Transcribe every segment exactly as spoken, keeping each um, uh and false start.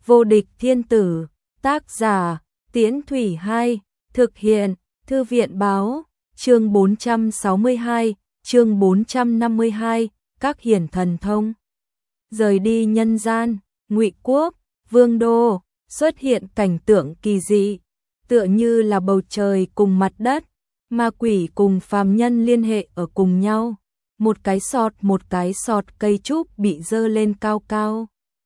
Vô địch thiên tử, tác giả, Tiễn Thủy Hai, thực hiện, Thư viện báo, chương bốn trăm sáu mươi hai, chương bốn trăm năm mươi hai, các hiển thần thông. Rời đi nhân gian, Ngụy Quốc, Vương đô, xuất hiện cảnh tượng kỳ dị, tựa như là bầu trời cùng mặt đất, ma quỷ cùng phàm nhân liên hệ ở cùng nhau. Một cái sọt một cái sọt cây trúc bị dơ lên cao cao.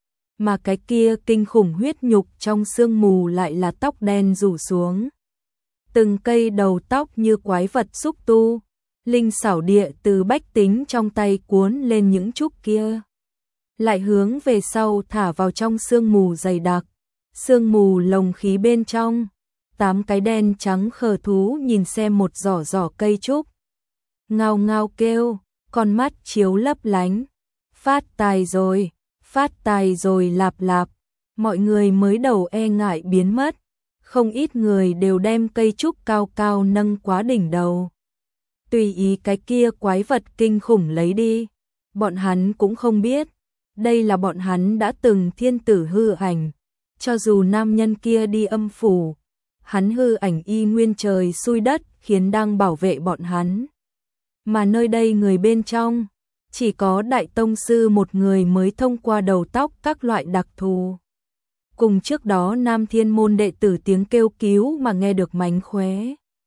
Mà cái kia kinh khủng huyết nhục trong sương mù lại là tóc đen rủ xuống. Từng cây đầu tóc như quái vật xúc tu, linh xảo địa từ bách tính trong tay cuốn lên những trúc kia. Lại hướng về sau thả vào trong sương mù dày đặc, sương mù lồng khí bên trong. Tám cái đen trắng khờ thú nhìn xem một giỏ giỏ cây trúc. Ngao ngao kêu, con mắt chiếu lấp lánh. Phát tài rồi, phát tài rồi lạp lạp. Mọi người mới đầu e ngại biến mất. Không ít người đều đem cây trúc cao cao nâng quá đỉnh đầu. Tùy ý cái kia quái vật kinh khủng lấy đi. Bọn hắn cũng không biết. Đây là bọn hắn đã từng thiên tử hư ảnh. Cho dù nam nhân kia đi âm phủ, hắn hư ảnh y nguyên trời xui đất khiến đang bảo vệ bọn hắn. Mà nơi đây người bên trong, chỉ có đại tông sư một người mới thông qua đầu tóc các loại đặc thù. Cùng trước đó nam thiên môn đệ tử tiếng kêu cứu mà nghe được mánh khóe.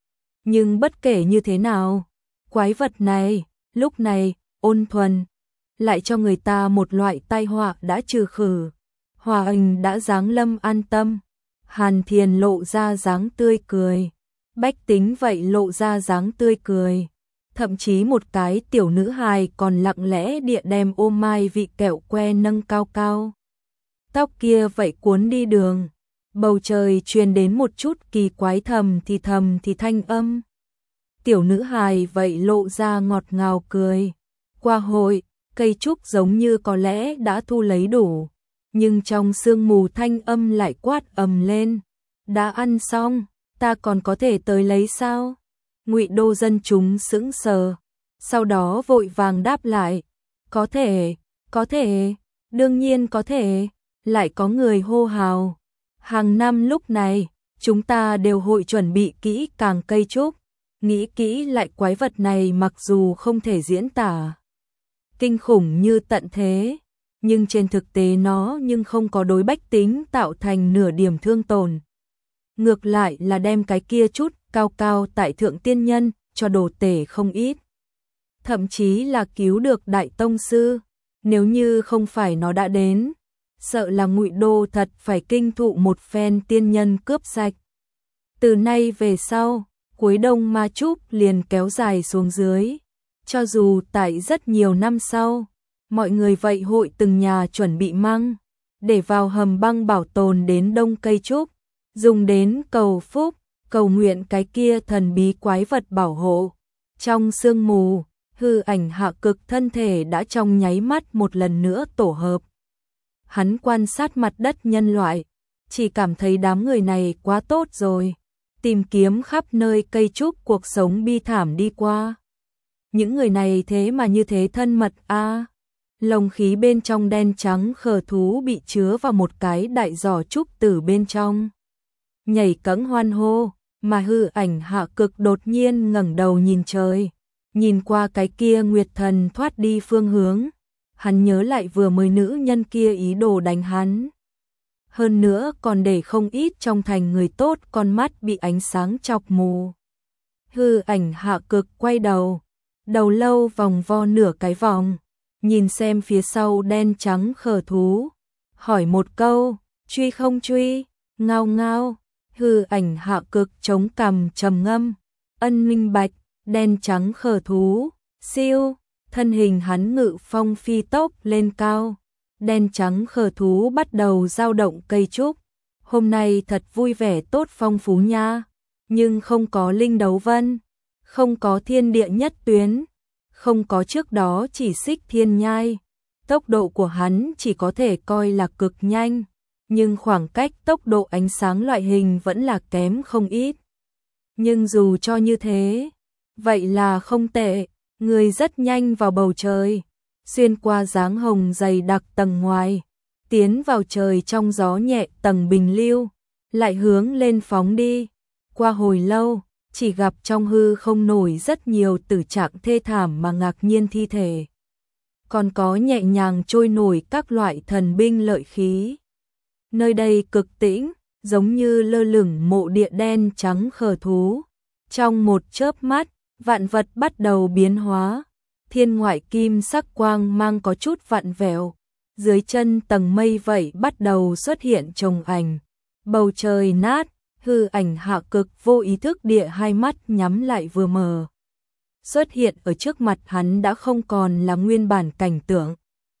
Nhưng bất kể như thế nào, quái vật này, lúc này, ôn thuần, lại cho người ta một loại tai họa đã trừ khử. Hòa ảnh đã giáng lâm an tâm. Hàn Thiền lộ ra dáng tươi cười. Bách tính vậy lộ ra dáng tươi cười. Thậm chí một cái tiểu nữ hài còn lặng lẽ địa đem ô mai vị kẹo que nâng cao cao. Tóc kia vậy cuốn đi đường. Bầu trời truyền đến một chút kỳ quái thầm thì thầm thì thanh âm. Tiểu nữ hài vậy lộ ra ngọt ngào cười. Qua hội, cây trúc giống như có lẽ đã thu lấy đủ. Nhưng trong sương mù thanh âm lại quát ầm lên. Đã ăn xong, ta còn có thể tới lấy sao? Ngụy đô dân chúng sững sờ. Sau đó vội vàng đáp lại. Có thể, có thể, đương nhiên có thể. Lại có người hô hào. Hàng năm lúc này, chúng ta đều hội chuẩn bị kỹ càng cây trúc. Nghĩ kỹ lại quái vật này mặc dù không thể diễn tả kinh khủng như tận thế, nhưng trên thực tế nó nhưng không có đối bách tính tạo thành nửa điểm thương tổn. Ngược lại là đem cái kia chút cao cao tại thượng tiên nhân cho đồ tể không ít. Thậm chí là cứu được đại tông sư, nếu như không phải nó đã đến, sợ là Ngụy đô thật phải kinh thụ một phen tiên nhân cướp sạch. Từ nay về sau, cuối đông ma chúc liền kéo dài xuống dưới. Cho dù tại rất nhiều năm sau, mọi người vậy hội từng nhà chuẩn bị măng, để vào hầm băng bảo tồn đến đông cây trúc, dùng đến cầu phúc, cầu nguyện cái kia thần bí quái vật bảo hộ. Trong sương mù, hư ảnh Hạ Cực thân thể đã trong nháy mắt một lần nữa tổ hợp. Hắn quan sát mặt đất nhân loại, chỉ cảm thấy đám người này quá tốt rồi, tìm kiếm khắp nơi cây trúc cuộc sống bi thảm đi qua. Những người này thế mà như thế thân mật a. À, lồng khí bên trong đen trắng khờ thú bị chứa vào một cái đại giỏ trúc tử bên trong. Nhảy cẫng hoan hô, mà hư ảnh Hạ Cực đột nhiên ngẩng đầu nhìn trời, nhìn qua cái kia nguyệt thần thoát đi phương hướng. Hắn nhớ lại vừa mới nữ nhân kia ý đồ đánh hắn. Hơn nữa còn để không ít trong thành người tốt con mắt bị ánh sáng chọc mù. Hư ảnh Hạ Cực quay đầu, đầu lâu vòng vo nửa cái vòng, nhìn xem phía sau đen trắng khờ thú, hỏi một câu, truy không truy, ngao ngao. Hư ảnh Hạ Cực chống cằm trầm ngâm, ân minh bạch, đen trắng khờ thú, siêu, thân hình hắn ngự phong phi tốc lên cao, đen trắng khờ thú bắt đầu dao động cây trúc. Hôm nay thật vui vẻ tốt phong phú nha, nhưng không có linh đấu vân, không có thiên địa nhất tuyến, không có trước đó chỉ xích thiên nhai. Tốc độ của hắn chỉ có thể coi là cực nhanh, nhưng khoảng cách tốc độ ánh sáng loại hình vẫn là kém không ít. Nhưng dù cho như thế, vậy là không tệ, người rất nhanh vào bầu trời, xuyên qua dáng hồng dày đặc tầng ngoài, tiến vào trời trong gió nhẹ tầng bình lưu, lại hướng lên phóng đi. Qua hồi lâu, chỉ gặp trong hư không nổi rất nhiều tử trạng thê thảm mà ngạc nhiên thi thể. Còn có nhẹ nhàng trôi nổi các loại thần binh lợi khí. Nơi đây cực tĩnh, giống như lơ lửng mộ địa đen trắng khờ thú. Trong một chớp mắt, vạn vật bắt đầu biến hóa. Thiên ngoại kim sắc quang mang có chút vặn vẹo. Dưới chân tầng mây vậy bắt đầu xuất hiện chồng ảnh. Bầu trời nát, hư ảnh Hạ Cực vô ý thức địa hai mắt nhắm lại vừa mở. Xuất hiện ở trước mặt hắn đã không còn là nguyên bản cảnh tượng.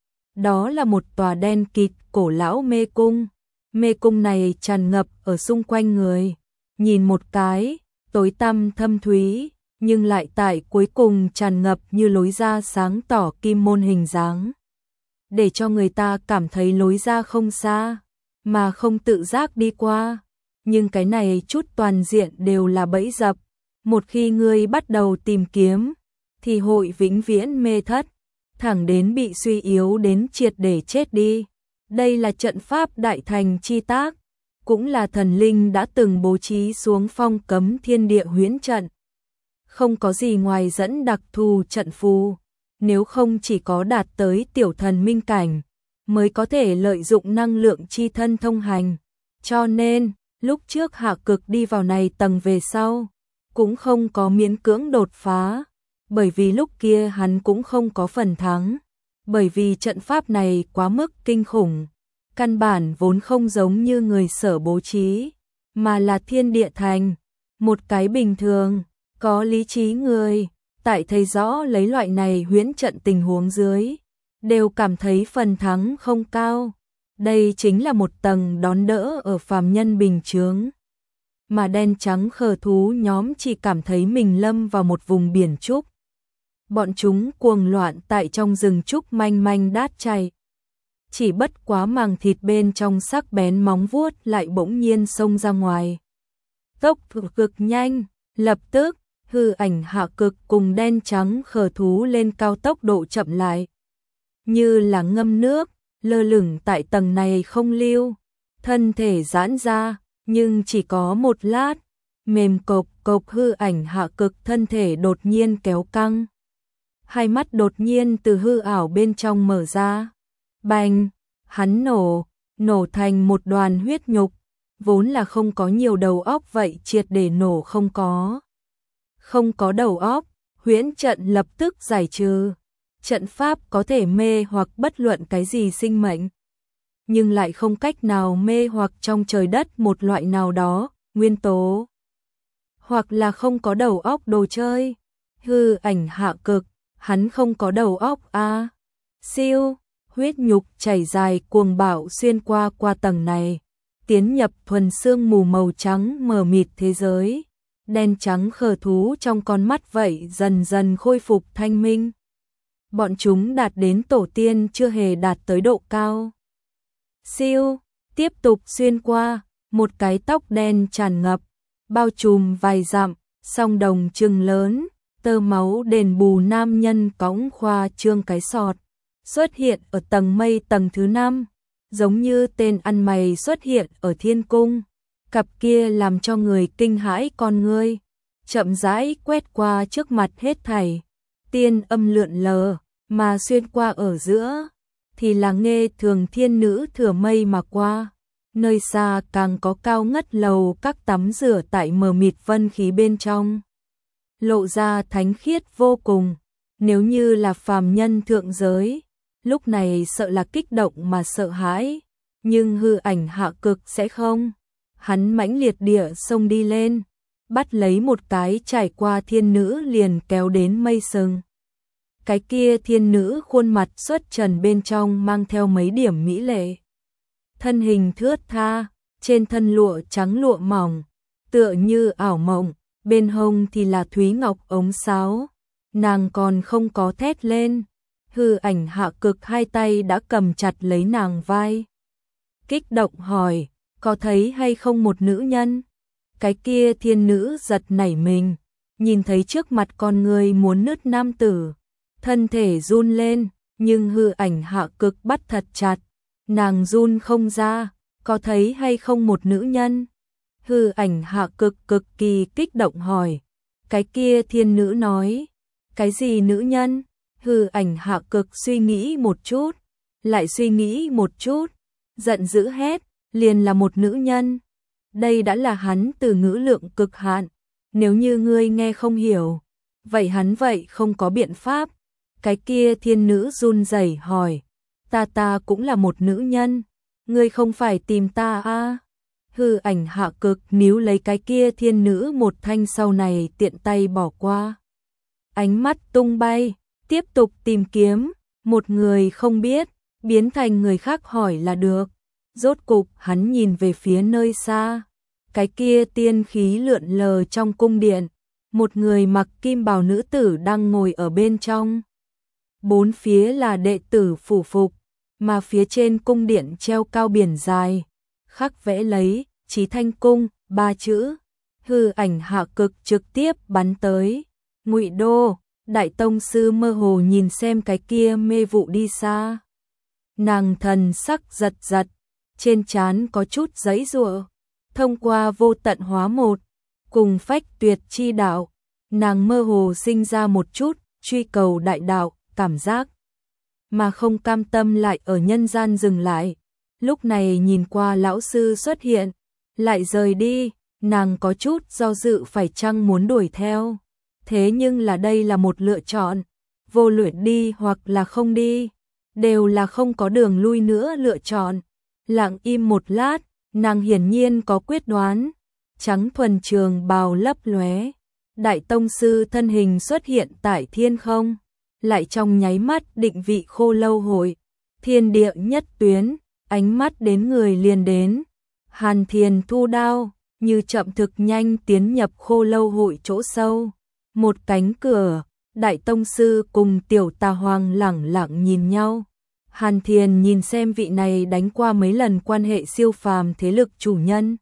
Đó là một tòa đen kịt cổ lão mê cung. Mê cung này tràn ngập ở xung quanh người. Nhìn một cái, tối tăm thâm thúy, nhưng lại tại cuối cùng tràn ngập như lối ra sáng tỏ kim môn hình dáng. Để cho người ta cảm thấy lối ra không xa, mà không tự giác đi qua. Nhưng cái này chút toàn diện đều là bẫy dập. Một khi ngươi bắt đầu tìm kiếm, thì hội vĩnh viễn mê thất, thẳng đến bị suy yếu đến triệt để chết đi. Đây là trận pháp đại thành chi tác, cũng là thần linh đã từng bố trí xuống phong cấm thiên địa huyễn trận. Không có gì ngoài dẫn đặc thù trận phù, nếu không chỉ có đạt tới tiểu thần minh cảnh, mới có thể lợi dụng năng lượng chi thân thông hành. Cho nên, lúc trước Hạ Cực đi vào này tầng về sau, cũng không có miễn cưỡng đột phá, bởi vì lúc kia hắn cũng không có phần thắng, bởi vì trận pháp này quá mức kinh khủng, căn bản vốn không giống như người sở bố trí, mà là thiên địa thành, một cái bình thường, có lý trí người, tại thấy rõ lấy loại này huyễn trận tình huống dưới, đều cảm thấy phần thắng không cao. Đây chính là một tầng đón đỡ ở phàm nhân bình chướng. Mà đen trắng khờ thú nhóm chỉ cảm thấy mình lâm vào một vùng biển trúc. Bọn chúng cuồng loạn tại trong rừng trúc manh manh đát chạy. Chỉ bất quá màng thịt bên trong sắc bén móng vuốt lại bỗng nhiên xông ra ngoài. Tốc độ cực nhanh, lập tức, hư ảnh Hạ Cực cùng đen trắng khờ thú lên cao tốc độ chậm lại. Như là ngâm nước, lơ lửng tại tầng này không lưu, thân thể giãn ra, nhưng chỉ có một lát, mềm cộc cộc hư ảnh Hạ Cực thân thể đột nhiên kéo căng. Hai mắt đột nhiên từ hư ảo bên trong mở ra. Bành, hắn nổ, nổ thành một đoàn huyết nhục, vốn là không có nhiều đầu óc vậy triệt để nổ không có. Không có đầu óc, huyễn trận lập tức giải trừ. Trận pháp có thể mê hoặc bất luận cái gì sinh mệnh, nhưng lại không cách nào mê hoặc trong trời đất một loại nào đó, nguyên tố. Hoặc là không có đầu óc đồ chơi. Hư ảnh Hạ Cực, hắn không có đầu óc a. À. Siêu, huyết nhục chảy dài cuồng bạo xuyên qua qua tầng này, tiến nhập thuần sương mù màu trắng mờ mịt thế giới. Đen trắng khờ thú trong con mắt vậy dần dần khôi phục thanh minh. Bọn chúng đạt đến tổ tiên chưa hề đạt tới độ cao. Siêu, tiếp tục xuyên qua, một cái tóc đen tràn ngập, bao trùm vài dặm, song đồng trừng lớn, tơ máu đền bù nam nhân cõng khoa trương cái sọt, xuất hiện ở tầng mây tầng thứ năm, giống như tên ăn mày xuất hiện ở thiên cung. Cặp kia làm cho người kinh hãi con ngươi, chậm rãi quét qua trước mặt hết thảy, tiên âm lượn lờ, mà xuyên qua ở giữa, thì là Nghê Thường thiên nữ thừa mây mà qua. Nơi xa càng có cao ngất lầu các tắm rửa tại mờ mịt vân khí bên trong, lộ ra thánh khiết vô cùng. Nếu như là phàm nhân thượng giới, lúc này sợ là kích động mà sợ hãi, nhưng hư ảnh Hạ Cực sẽ không. Hắn mãnh liệt địa xông đi lên, bắt lấy một cái trải qua thiên nữ liền kéo đến mây sừng. Cái kia thiên nữ khuôn mặt xuất trần bên trong mang theo mấy điểm mỹ lệ. Thân hình thướt tha, trên thân lụa trắng lụa mỏng, tựa như ảo mộng, bên hông thì là thúy ngọc ống sáo. Nàng còn không có thét lên, hư ảnh Hạ Cực hai tay đã cầm chặt lấy nàng vai. Kích động hỏi, có thấy hay không một nữ nhân? Cái kia thiên nữ giật nảy mình, nhìn thấy trước mặt con người muốn nứt nam tử, thân thể run lên, nhưng hư ảnh Hạ Cực bắt thật chặt. Nàng run không ra, có thấy hay không một nữ nhân? Hư Ảnh Hạ cực cực kỳ kích động hỏi. Cái kia thiên nữ nói. Cái gì nữ nhân? Hư Ảnh Hạ cực suy nghĩ một chút, lại suy nghĩ một chút, giận dữ hét, liền là một nữ nhân. Đây đã là hắn từ ngữ lượng cực hạn, nếu như ngươi nghe không hiểu, vậy hắn vậy không có biện pháp. Cái kia thiên nữ run rẩy hỏi, ta ta cũng là một nữ nhân, ngươi không phải tìm ta à? Hư Ảnh Hạ cực níu lấy cái kia thiên nữ một thanh, sau này tiện tay bỏ qua. Ánh mắt tung bay, tiếp tục tìm kiếm, một người không biết, biến thành người khác hỏi là được. Rốt cục hắn nhìn về phía nơi xa, cái kia tiên khí lượn lờ trong cung điện, một người mặc kim bào nữ tử đang ngồi ở bên trong. Bốn phía là đệ tử phủ phục, mà phía trên cung điện treo cao biển dài, khắc vẽ lấy Chí Thanh Cung ba chữ. Hư Ảnh Hạ cực trực tiếp bắn tới. Ngụy Đô, đại tông sư mơ hồ nhìn xem cái kia mê vụ đi xa. Nàng thần sắc giật giật, trên trán có chút giãy giụa. Thông qua vô tận hóa một, cùng phách tuyệt chi đạo, nàng mơ hồ sinh ra một chút truy cầu đại đạo cảm giác, mà không cam tâm lại ở nhân gian dừng lại. Lúc này nhìn qua lão sư xuất hiện, lại rời đi, nàng có chút do dự phải chăng muốn đuổi theo. Thế nhưng là đây là một lựa chọn, vô luận đi hoặc là không đi, đều là không có đường lui nữa lựa chọn. Lặng im một lát, nàng hiển nhiên có quyết đoán. Trắng thuần trường bào lấp lóe, đại tông sư thân hình xuất hiện tại thiên không, lại trong nháy mắt định vị Khô Lâu hội, thiên địa nhất tuyến, ánh mắt đến người liền đến. Hàn Thiền thu đao, như chậm thực nhanh tiến nhập Khô Lâu hội chỗ sâu. Một cánh cửa, đại tông sư cùng tiểu tà hoàng lẳng lặng nhìn nhau. Hàn Thiền nhìn xem vị này đánh qua mấy lần quan hệ siêu phàm thế lực chủ nhân.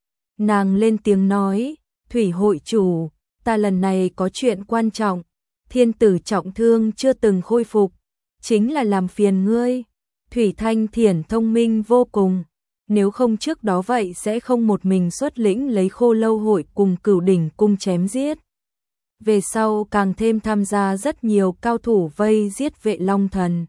Nàng lên tiếng nói, Thủy hội chủ, ta lần này có chuyện quan trọng. Thiên tử trọng thương chưa từng khôi phục, chính là làm phiền ngươi. Thủy Thanh Thiển thông minh vô cùng, nếu không trước đó vậy sẽ không một mình xuất lĩnh lấy Khô Lâu hội cùng Cửu Đỉnh cung chém giết. Về sau càng thêm tham gia rất nhiều cao thủ vây giết Vệ Long Thần,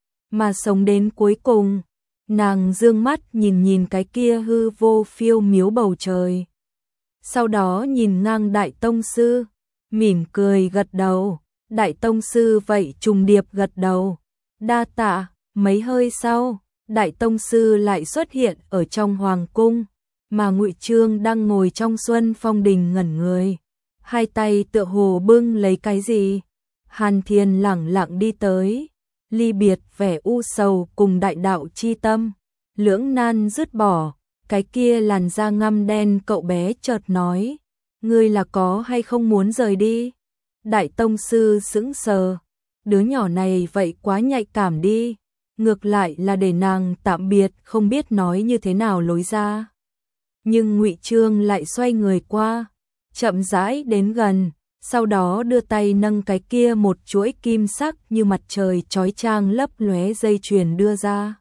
mà sống đến cuối cùng. Nàng dương mắt nhìn nhìn cái kia hư vô phiêu miếu bầu trời, sau đó nhìn ngang đại tông sư, mỉm cười gật đầu. Đại tông sư vậy trùng điệp gật đầu, đa tạ. Mấy hơi sau, đại tông sư lại xuất hiện ở trong hoàng cung, mà Ngụy Trương đang ngồi trong Xuân Phong đình ngẩn người, hai tay tựa hồ bưng lấy cái gì. Hàn Thiền lẳng lặng đi tới, ly biệt vẻ u sầu cùng đại đạo chi tâm, lưỡng nan dứt bỏ. Cái kia làn da ngăm đen cậu bé chợt nói, ngươi là có hay không muốn rời đi? Đại tông sư sững sờ, đứa nhỏ này vậy quá nhạy cảm đi, ngược lại là để nàng tạm biệt không biết nói như thế nào lối ra. Nhưng Ngụy Trương lại xoay người qua, chậm rãi đến gần, sau đó đưa tay nâng cái kia một chuỗi kim sắc như mặt trời chói chang lấp lóe dây chuyền đưa ra.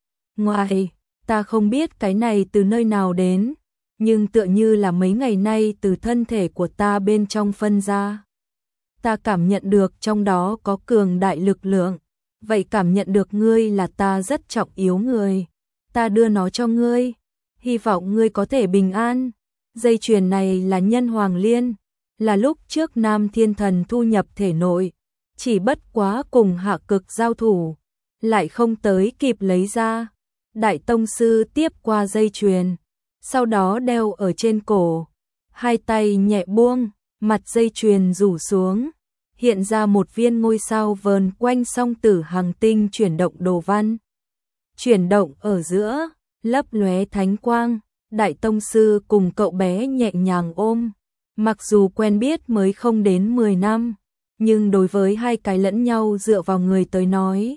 Ngoài, ta không biết cái này từ nơi nào đến, nhưng tựa như là mấy ngày nay từ thân thể của ta bên trong phân ra. Ta cảm nhận được trong đó có cường đại lực lượng, vậy cảm nhận được ngươi là ta rất trọng yếu người. Ta đưa nó cho ngươi, hy vọng ngươi có thể bình an. Dây chuyền này là nhân hoàng liên, là lúc trước Nam Thiên Thần thu nhập thể nội, chỉ bất quá cùng hạ cực giao thủ, lại không tới kịp lấy ra. Đại tông sư tiếp qua dây chuyền, sau đó đeo ở trên cổ, hai tay nhẹ buông, mặt dây chuyền rủ xuống, hiện ra một viên ngôi sao vờn quanh song tử hành tinh chuyển động đồ văn. Chuyển động ở giữa, lấp lóe thánh quang, đại tông sư cùng cậu bé nhẹ nhàng ôm. Mặc dù quen biết mới không đến mười năm, nhưng đối với hai cái lẫn nhau dựa vào người tới nói,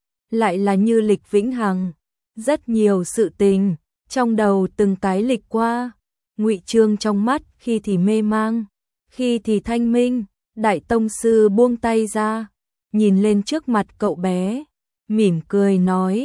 lại là như lịch vĩnh hằng. Rất nhiều sự tình, trong đầu từng cái lịch qua, Ngụy Trương trong mắt khi thì mê mang, khi thì thanh minh. Đại tông sư buông tay ra, nhìn lên trước mặt cậu bé, mỉm cười nói,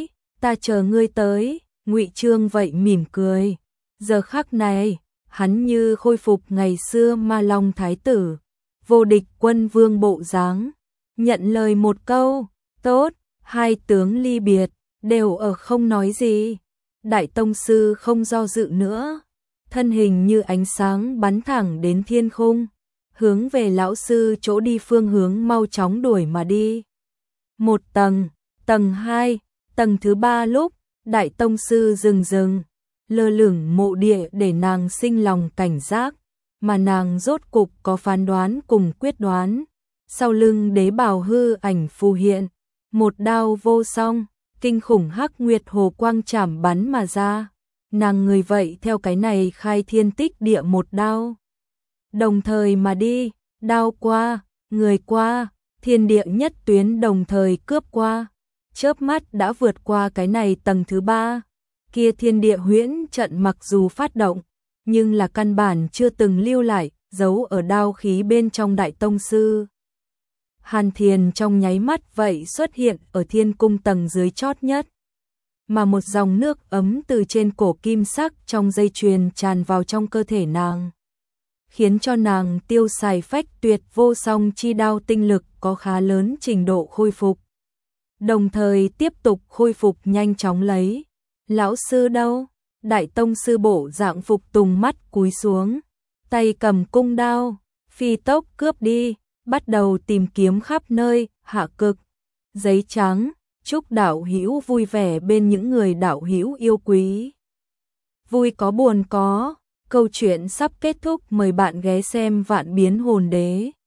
ta chờ ngươi tới. Ngụy Trương vậy mỉm cười. Giờ khắc này, hắn như khôi phục ngày xưa Ma Long thái tử, vô địch quân vương bộ dáng, nhận lời một câu, tốt, hai tướng ly biệt, đều ở không nói gì. Đại tông sư không do dự nữa, thân hình như ánh sáng bắn thẳng đến thiên khung, hướng về lão sư chỗ đi phương hướng mau chóng đuổi mà đi. Một tầng, tầng hai, tầng thứ ba lúc, đại tông sư dừng dừng, lơ lửng mộ địa để nàng sinh lòng cảnh giác, mà nàng rốt cục có phán đoán cùng quyết đoán. Sau lưng đế bào hư ảnh phù hiện, một đao vô song, kinh khủng hắc nguyệt hồ quang chảm bắn mà ra. Nàng người vậy theo cái này khai thiên tích địa một đao. Đồng thời mà đi, đao qua, người qua, thiên địa nhất tuyến đồng thời cướp qua. Chớp mắt đã vượt qua cái này tầng thứ ba. Kia thiên địa huyễn trận mặc dù phát động, nhưng là căn bản chưa từng lưu lại, giấu ở đao khí bên trong đại tông sư. Hàn Thiền trong nháy mắt vậy xuất hiện ở thiên cung tầng dưới chót nhất. Mà một dòng nước ấm từ trên cổ kim sắc trong dây chuyền tràn vào trong cơ thể nàng, khiến cho nàng tiêu xài phách tuyệt vô song chi đao tinh lực có khá lớn trình độ khôi phục. Đồng thời tiếp tục khôi phục nhanh chóng lấy. Lão sư đâu? Đại tông sư bộ dạng phục tùng mắt cúi xuống, tay cầm cung đao, phi tốc cướp đi, bắt đầu tìm kiếm khắp nơi, hạ cực. Giấy trắng, chúc đạo hữu vui vẻ bên những người đạo hữu yêu quý. Vui có buồn có, câu chuyện sắp kết thúc, mời bạn ghé xem Vạn Biến Hồn Đế.